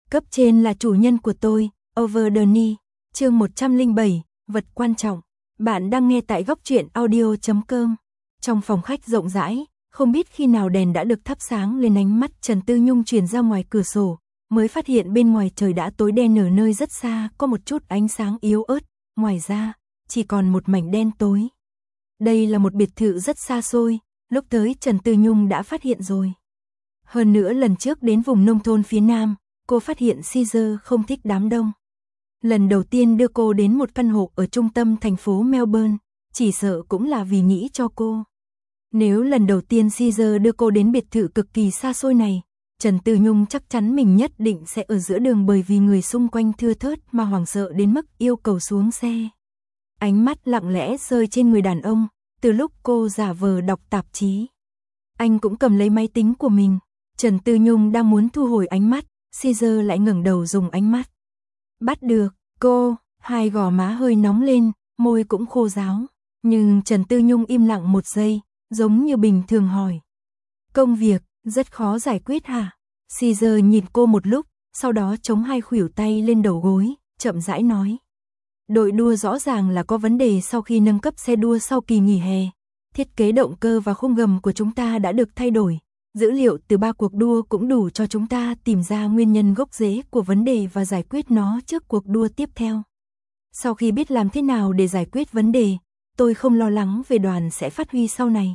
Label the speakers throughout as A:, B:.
A: Cấp trên là chủ nhân của tôi, Over the Knee, chương 107, vật quan trọng. Bạn đang nghe tại góc truyện audio.com. Trong phòng khách rộng rãi, không biết khi nào đèn đã được thắp sáng lên, ánh mắt Trần Tư Nhung chuyển ra ngoài cửa sổ, mới phát hiện bên ngoài trời đã tối đen, ở nơi rất xa có một chút ánh sáng yếu ớt, ngoài ra chỉ còn một mảnh đen tối. Đây là một biệt thự rất xa xôi, lúc tới Trần Tư Nhung đã phát hiện rồi. Hơn nữa lần trước đến vùng nông thôn phía Nam, cô phát hiện Caesar không thích đám đông. Lần đầu tiên đưa cô đến một căn hộ ở trung tâm thành phố Melbourne, chỉ sợ cũng là vì nghĩ cho cô. Nếu lần đầu tiên Caesar đưa cô đến biệt thự cực kỳ xa xôi này, Trần Tư Nhung chắc chắn mình nhất định sẽ ở giữa đường, bởi vì người xung quanh thưa thớt mà hoảng sợ đến mức yêu cầu xuống xe. Ánh mắt lặng lẽ rơi trên người đàn ông, từ lúc cô giả vờ đọc tạp chí. Anh cũng cầm lấy máy tính của mình. Trần Tư Nhung đang muốn thu hồi ánh mắt, Caesar lại ngẩng đầu dùng ánh mắt. Bắt được, cô, hai gò má hơi nóng lên, môi cũng khô ráo. Nhưng Trần Tư Nhung im lặng một giây, giống như bình thường hỏi. Công việc, rất khó giải quyết hả? Caesar nhìn cô một lúc, sau đó chống hai khuỷu tay lên đầu gối, chậm rãi nói. Đội đua rõ ràng là có vấn đề sau khi nâng cấp xe đua sau kỳ nghỉ hè. Thiết kế động cơ và khung gầm của chúng ta đã được thay đổi. Dữ liệu từ 3 cuộc đua cũng đủ cho chúng ta tìm ra nguyên nhân gốc rễ của vấn đề và giải quyết nó trước cuộc đua tiếp theo. Sau khi biết làm thế nào để giải quyết vấn đề, tôi không lo lắng về đoàn sẽ phát huy sau này.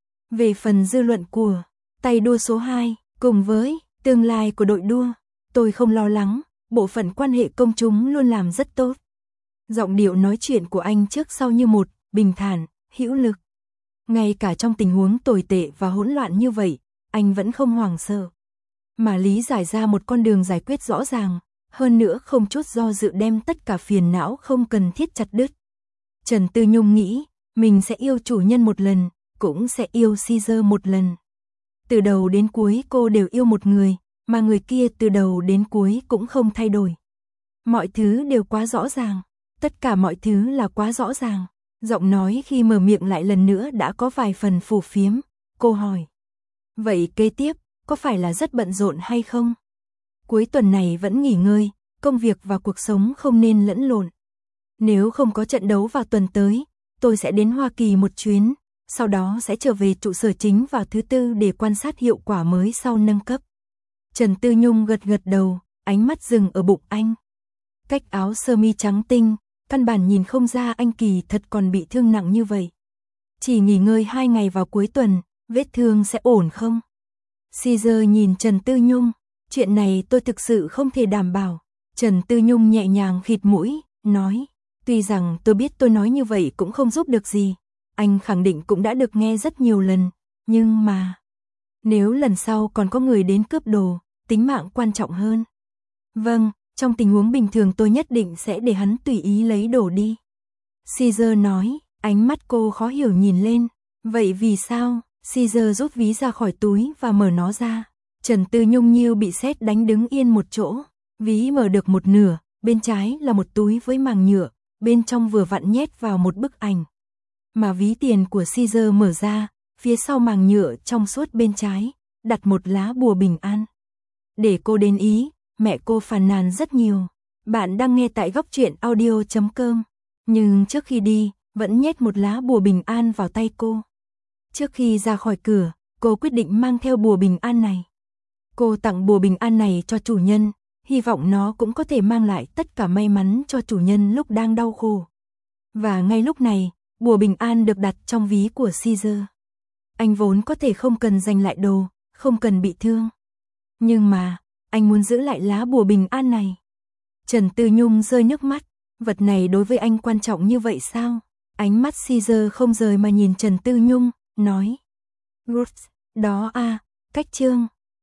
A: Về phần dư luận của tay đua số 2, cùng với tương lai của đội đua, tôi không lo lắng, bộ phận quan hệ công chúng luôn làm rất tốt. Giọng điệu nói chuyện của anh trước sau như một, bình thản, hữu lực. Ngay cả trong tình huống tồi tệ và hỗn loạn như vậy, anh vẫn không hoảng sợ, mà lý giải ra một con đường giải quyết rõ ràng, hơn nữa không chút do dự đem tất cả phiền não không cần thiết chặt đứt. Trần Tư Nhung nghĩ, mình sẽ yêu chủ nhân một lần, cũng sẽ yêu Caesar một lần. Từ đầu đến cuối cô đều yêu một người, mà người kia từ đầu đến cuối cũng không thay đổi. Mọi thứ đều quá rõ ràng, tất cả mọi thứ là quá rõ ràng. Giọng nói khi mở miệng lại lần nữa đã có vài phần phù phiếm, cô hỏi. Vậy kế tiếp, có phải là rất bận rộn hay không? Cuối tuần này vẫn nghỉ ngơi, công việc và cuộc sống không nên lẫn lộn. Nếu không có trận đấu vào tuần tới, tôi sẽ đến Hoa Kỳ một chuyến, sau đó sẽ trở về trụ sở chính vào thứ Tư để quan sát hiệu quả mới sau nâng cấp. Trần Tư Nhung gật gật đầu, ánh mắt dừng ở bụng anh. Cách áo sơ mi trắng tinh, căn bản nhìn không ra anh kỳ thật còn bị thương nặng như vậy. Chỉ nghỉ ngơi 2 ngày vào cuối tuần, vết thương sẽ ổn không? Caesar nhìn Trần Tư Nhung, chuyện này tôi thực sự không thể đảm bảo. Trần Tư Nhung nhẹ nhàng khịt mũi, nói, tuy rằng tôi biết tôi nói như vậy cũng không giúp được gì, anh khẳng định cũng đã được nghe rất nhiều lần, nhưng mà, nếu lần sau còn có người đến cướp đồ, tính mạng quan trọng hơn. Vâng, trong tình huống bình thường tôi nhất định sẽ để hắn tùy ý lấy đồ đi. Caesar nói, ánh mắt cô khó hiểu nhìn lên, vậy vì sao? Caesar rút ví ra khỏi túi và mở nó ra. Trần Tư Nhung như bị sét đánh đứng yên một chỗ. Ví mở được một nửa, bên trái là một túi với màng nhựa, bên trong vừa vặn nhét vào một bức ảnh. Mà ví tiền của Caesar mở ra, phía sau màng nhựa trong suốt bên trái, đặt một lá bùa bình an. Để cô đến Ý, mẹ cô phàn nàn rất nhiều. Bạn đang nghe tại góc truyện audio.com. Nhưng trước khi đi, vẫn nhét một lá bùa bình an vào tay cô. Trước khi ra khỏi cửa, cô quyết định mang theo bùa bình an này. Cô tặng bùa bình an này cho chủ nhân, hy vọng nó cũng có thể mang lại tất cả may mắn cho chủ nhân lúc đang đau khổ. Và ngay lúc này, bùa bình an được đặt trong ví của Caesar. Anh vốn có thể không cần giành lại đồ, không cần bị thương. Nhưng mà, anh muốn giữ lại lá bùa bình an này. Trần Tư Nhung rơi nước mắt, vật này đối với anh quan trọng như vậy sao? Ánh mắt Caesar không rời mà nhìn Trần Tư Nhung, nói. Good, đó cách chương.